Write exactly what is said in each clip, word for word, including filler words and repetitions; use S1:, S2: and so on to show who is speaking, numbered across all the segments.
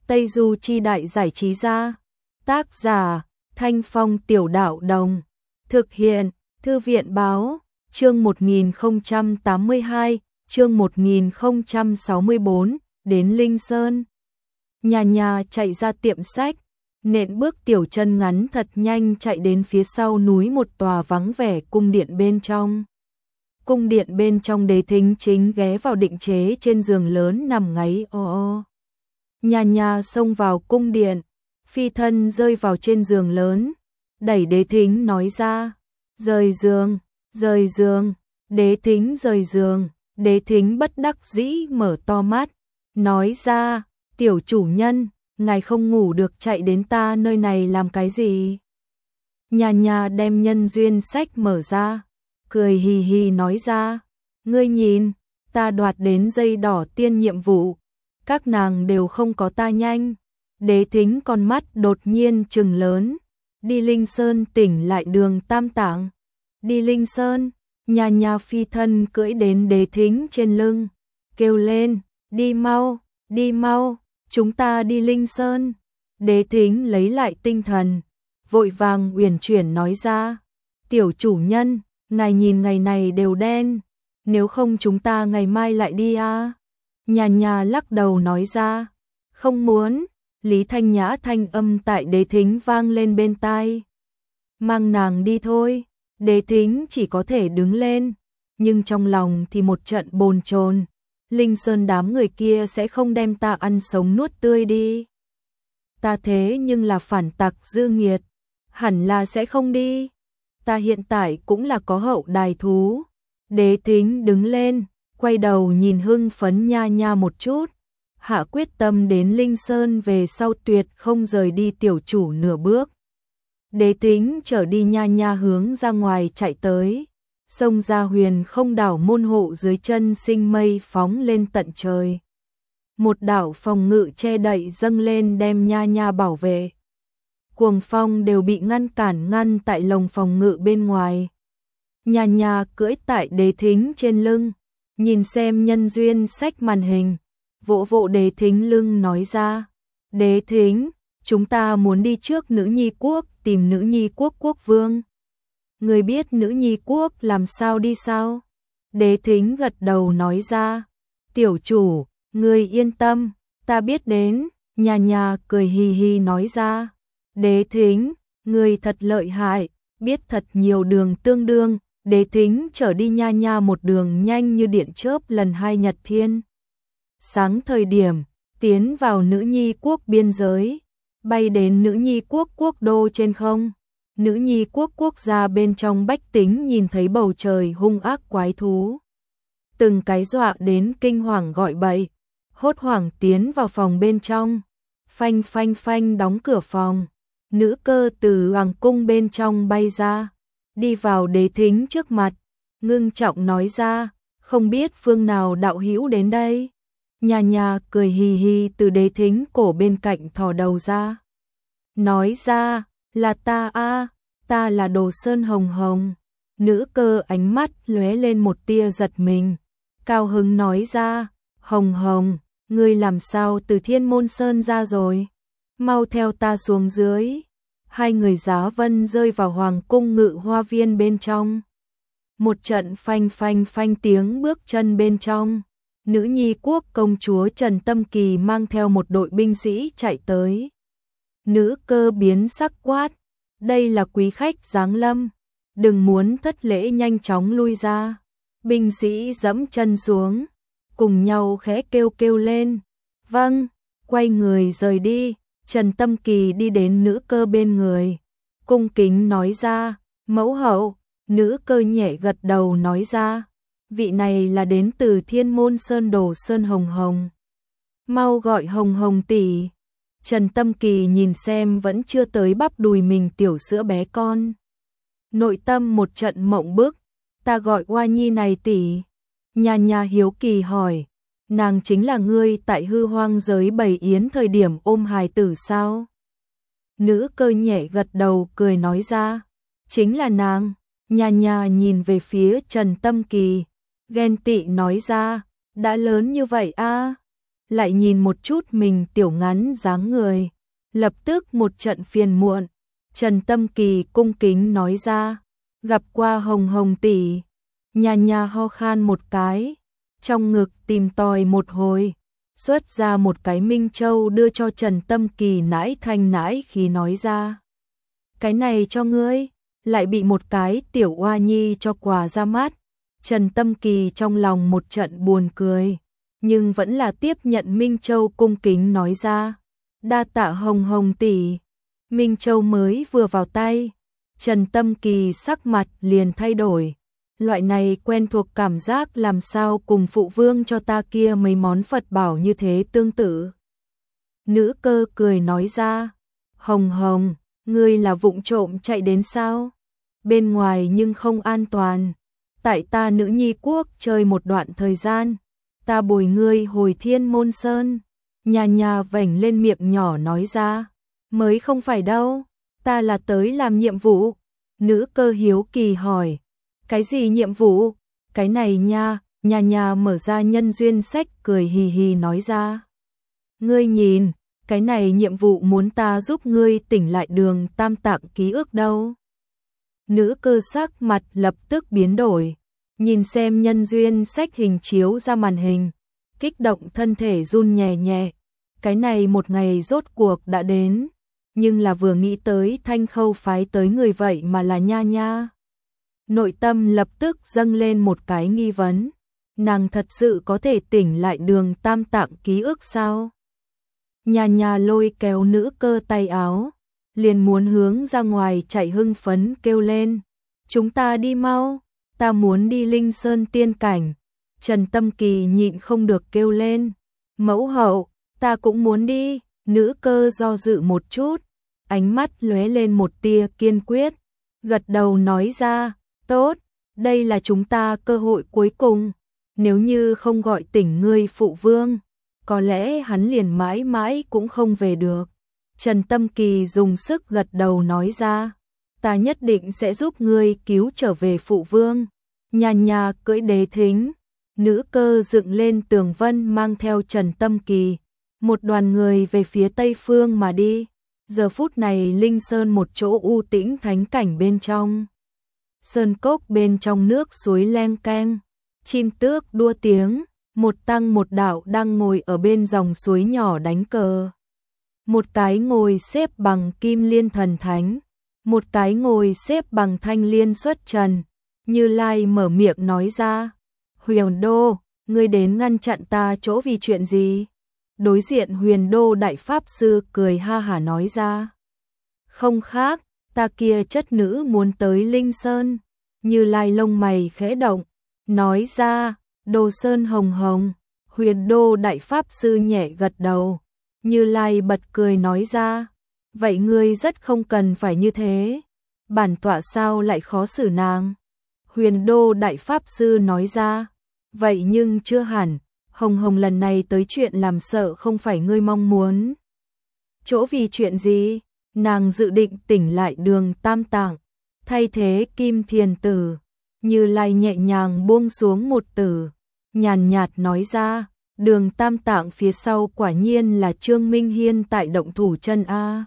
S1: Tây Du Chi Đại Giải Trí Gia. Tác giả Thanh Phong Tiểu Đạo Đồng. Thực hiện Thư viện Báo. Chương một nghìn không trăm tám mươi hai, chương một nghìn không trăm sáu mươi bốn, đến Linh Sơn. Nhà nhà chạy ra tiệm sách, nện bước tiểu chân ngắn thật nhanh chạy đến phía sau núi một tòa vắng vẻ cung điện bên trong. Cung điện bên trong Đế Thính chính ghé vào định chế trên giường lớn nằm ngáy o o. Nhà nhà xông vào cung điện, phi thân rơi vào trên giường lớn, đẩy Đế Thính nói ra, rời giường, rời giường, Đế Thính rời giường, Đế Thính bất đắc dĩ mở to mắt, nói ra, tiểu chủ nhân, ngài không ngủ được chạy đến ta nơi này làm cái gì? Nhà nhà đem nhân duyên sách mở ra, cười hì hì nói ra, ngươi nhìn, ta đoạt đến dây đỏ tiên nhiệm vụ, các nàng đều không có ta nhanh. Đế Thính con mắt đột nhiên trừng lớn, đi Linh Sơn tỉnh lại đường Tam Tạng, đi Linh Sơn, nhà nhà phi thân cưỡi đến Đế Thính trên lưng, kêu lên, đi mau, đi mau, chúng ta đi Linh Sơn. Đế Thính lấy lại tinh thần, vội vàng uyển chuyển nói ra, tiểu chủ nhân, ngài nhìn ngày này đều đen, nếu không chúng ta ngày mai lại đi à? Nhà nhà lắc đầu nói ra, không muốn. Lý Thanh Nhã thanh âm tại Đế Thính vang lên bên tai. Mang nàng đi thôi. Đế Thính chỉ có thể đứng lên, nhưng trong lòng thì một trận bồn chồn. Linh Sơn đám người kia sẽ không đem ta ăn sống nuốt tươi đi. Ta thế nhưng là phản tặc dư nghiệt, hẳn là sẽ không đi. Ta hiện tại cũng là có hậu đài thú. Đế Thính đứng lên, quay đầu nhìn hưng phấn nha nha một chút. Hạ quyết tâm đến Linh Sơn về sau tuyệt không rời đi tiểu chủ nửa bước. Đế Thính trở đi nha nha hướng ra ngoài chạy tới. Sông Gia Huyền không đảo môn hộ dưới chân sinh mây phóng lên tận trời. Một đảo phòng ngự che đậy dâng lên đem nha nha bảo vệ. Cuồng phong đều bị ngăn cản ngăn tại lồng phòng ngự bên ngoài. Nha nha cưỡi tại Đế Thính trên lưng, nhìn xem nhân duyên sách màn hình. Vỗ vỗ Đế Thính lưng nói ra, Đế Thính, chúng ta muốn đi trước Nữ Nhi Quốc tìm Nữ Nhi Quốc quốc vương. Người biết Nữ Nhi Quốc làm sao đi sao? Đế Thính gật đầu nói ra, tiểu chủ, người yên tâm, ta biết đến. Nhà nhà cười hì hì nói ra, Đế Thính, người thật lợi hại, biết thật nhiều đường tương đương. Đế Thính trở đi nha nha một đường nhanh như điện chớp lần hai nhật thiên. Sáng thời điểm, tiến vào Nữ Nhi Quốc biên giới, bay đến Nữ Nhi Quốc quốc đô trên không. Nữ Nhi Quốc quốc gia bên trong bách tính nhìn thấy bầu trời hung ác quái thú. Từng cái dọa đến kinh hoàng gọi bậy, hốt hoảng tiến vào phòng bên trong. Phanh phanh phanh đóng cửa phòng, nữ cơ từ hoàng cung bên trong bay ra, đi vào Đế Thính trước mặt, ngưng trọng nói ra, không biết phương nào đạo hữu đến đây. Nhà nhà cười hì hì từ Đế Thính cổ bên cạnh thò đầu ra. Nói ra, là ta a, ta là Đồ Sơn Hồng Hồng. Nữ cơ ánh mắt lóe lên một tia giật mình. Cao hứng nói ra, Hồng Hồng, ngươi làm sao từ Thiên Môn Sơn ra rồi? Mau theo ta xuống dưới. Hai người giá vân rơi vào hoàng cung ngự hoa viên bên trong. Một trận phanh phanh phanh tiếng bước chân bên trong. Nữ Nhi Quốc công chúa Trần Tâm Kỳ mang theo một đội binh sĩ chạy tới. Nữ cơ biến sắc quát, đây là quý khách giáng lâm, đừng muốn thất lễ nhanh chóng lui ra. Binh sĩ giẫm chân xuống, cùng nhau khẽ kêu kêu lên, vâng, quay người rời đi. Trần Tâm Kỳ đi đến nữ cơ bên người, cung kính nói ra, mẫu hậu. Nữ cơ nhẹ gật đầu nói ra, vị này là đến từ Thiên Môn Sơn Đồ Sơn Hồng Hồng. Mau gọi Hồng Hồng tỷ. Trần Tâm Kỳ nhìn xem vẫn chưa tới bắp đùi mình tiểu sữa bé con. Nội tâm một trận mộng bức, ta gọi Oa Nhi này tỷ. Nhà nhà hiếu kỳ hỏi, nàng chính là ngươi tại hư hoang giới bày yến thời điểm ôm hài tử sao? Nữ cơ nhẹ gật đầu cười nói ra, chính là nàng. Nhà nhà nhìn về phía Trần Tâm Kỳ, ghen tị nói ra, đã lớn như vậy a, lại nhìn một chút mình tiểu ngắn dáng người, lập tức một trận phiền muộn. Trần Tâm Kỳ cung kính nói ra, gặp qua Hồng Hồng tỷ. Nha Nha ho khan một cái, trong ngực tìm tòi một hồi, xuất ra một cái Minh Châu đưa cho Trần Tâm Kỳ nãi thanh nãi khí nói ra. Cái này cho ngươi, lại bị một cái tiểu oa nhi cho quà ra mắt. Trần Tâm Kỳ trong lòng một trận buồn cười, nhưng vẫn là tiếp nhận Minh Châu cung kính nói ra. Đa tạ Hồng Hồng tỷ. Minh Châu mới vừa vào tay, Trần Tâm Kỳ sắc mặt liền thay đổi. Loại này quen thuộc cảm giác làm sao cùng phụ vương cho ta kia mấy món Phật bảo như thế tương tự. Nữ cơ cười nói ra, Hồng Hồng, ngươi là vụng trộm chạy đến sao? Bên ngoài nhưng không an toàn. Tại ta nữ nhi quốc chơi một đoạn thời gian, ta bồi ngươi hồi Thiên Môn Sơn. Nha Nha vểnh lên miệng nhỏ nói ra, mới không phải đâu, ta là tới làm nhiệm vụ. Nữ cơ hiếu kỳ hỏi, cái gì nhiệm vụ? Cái này nha. Nha Nha mở ra nhân duyên sách cười hì hì nói ra, ngươi nhìn, cái này nhiệm vụ muốn ta giúp ngươi tỉnh lại Đường Tam Tạng ký ức đâu. Nữ cơ sắc mặt lập tức biến đổi, nhìn xem nhân duyên sách hình chiếu ra màn hình, kích động thân thể run nhẹ nhẹ. Cái này một ngày rốt cuộc đã đến, nhưng là vừa nghĩ tới Thanh Khâu phái tới người vậy mà là Nha Nha. Nội tâm lập tức dâng lên một cái nghi vấn, nàng thật sự có thể tỉnh lại Đường Tam Tạng ký ức sao? Nha Nha lôi kéo nữ cơ tay áo, liền muốn hướng ra ngoài chạy hưng phấn kêu lên, chúng ta đi mau, ta muốn đi Linh Sơn tiên cảnh. Trần Tâm Kỳ nhịn không được kêu lên, mẫu hậu, ta cũng muốn đi. Nữ cơ do dự một chút, ánh mắt lóe lên một tia kiên quyết, gật đầu nói ra, tốt, đây là chúng ta cơ hội cuối cùng, nếu như không gọi tỉnh ngươi phụ vương, có lẽ hắn liền mãi mãi cũng không về được. Trần Tâm Kỳ dùng sức gật đầu nói ra, ta nhất định sẽ giúp ngươi cứu trở về phụ vương. Nha Nha cưỡi đế thính, nữ cơ dựng lên tường vân mang theo Trần Tâm Kỳ, một đoàn người về phía tây phương mà đi. Giờ phút này Linh Sơn một chỗ u tĩnh thánh cảnh bên trong. Sơn cốc bên trong nước suối leng keng, chim tước đua tiếng, một tăng một đạo đang ngồi ở bên dòng suối nhỏ đánh cờ. Một cái ngồi xếp bằng Kim Liên thần thánh, một cái ngồi xếp bằng Thanh Liên xuất trần. Như Lai mở miệng nói ra, Huyền Đô, ngươi đến ngăn chặn ta chỗ vì chuyện gì? Đối diện Huyền Đô đại pháp sư cười ha hả nói ra, không khác, ta kia chất nữ muốn tới Linh Sơn. Như Lai lông mày khẽ động, nói ra, Đồ Sơn Hồng Hồng. Huyền Đô đại pháp sư nhẹ gật đầu. Như Lai bật cười nói ra, vậy ngươi rất không cần phải như thế, bản tọa sao lại khó xử nàng? Huyền Đô đại pháp sư nói ra, vậy nhưng chưa hẳn, Hồng Hồng lần này tới chuyện làm sợ không phải ngươi mong muốn. Chỗ vì chuyện gì? Nàng dự định tỉnh lại Đường Tam Tạng, thay thế Kim Thiền Tử. Như Lai nhẹ nhàng buông xuống một tử, nhàn nhạt nói ra, Đường Tam Tạng phía sau quả nhiên là Trương Minh Hiên tại động thủ chân a.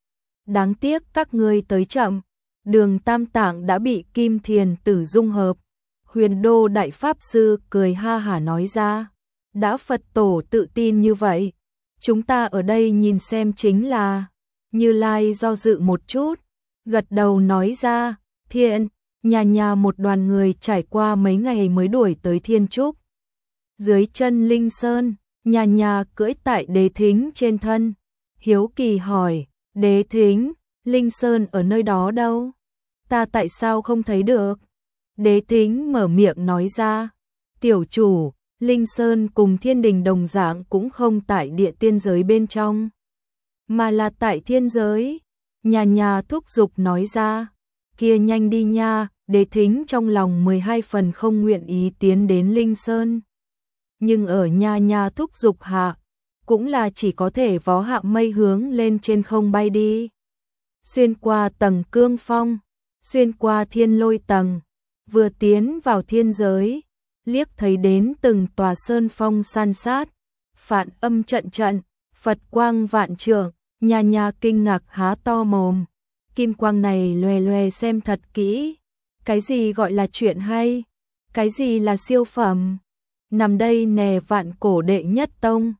S1: Đáng tiếc các ngươi tới chậm, Đường Tam Tạng đã bị Kim Thiền Tử dung hợp. Huyền Đô đại pháp sư cười ha hả nói ra, đã Phật tổ tự tin như vậy, chúng ta ở đây nhìn xem chính là. Như Lai do dự một chút, gật đầu nói ra, thiện. Nhà nhà một đoàn người trải qua mấy ngày mới đuổi tới Thiên Trúc. Dưới chân Linh Sơn, nhà nhà cưỡi tại đế thính trên thân. Hiếu kỳ hỏi, đế thính, Linh Sơn ở nơi đó đâu? Ta tại sao không thấy được? Đế thính mở miệng nói ra, tiểu chủ, Linh Sơn cùng thiên đình đồng dạng cũng không tại địa tiên giới bên trong, mà là tại thiên giới. Nhà nhà thúc giục nói ra, kia nhanh đi nha. Đế thính trong lòng mười hai phần không nguyện ý tiến đến Linh Sơn, nhưng ở nha nha thúc giục hạ, cũng là chỉ có thể vó hạ mây hướng lên trên không bay đi. Xuyên qua tầng cương phong, xuyên qua thiên lôi tầng, vừa tiến vào thiên giới, liếc thấy đến từng tòa sơn phong san sát, phản âm trận trận, Phật quang vạn trượng, nhà nhà kinh ngạc há to mồm. Kim quang này loè loè xem thật kỹ. Cái gì gọi là chuyện hay? Cái gì là siêu phẩm? Nằm đây nè vạn cổ đệ nhất tông.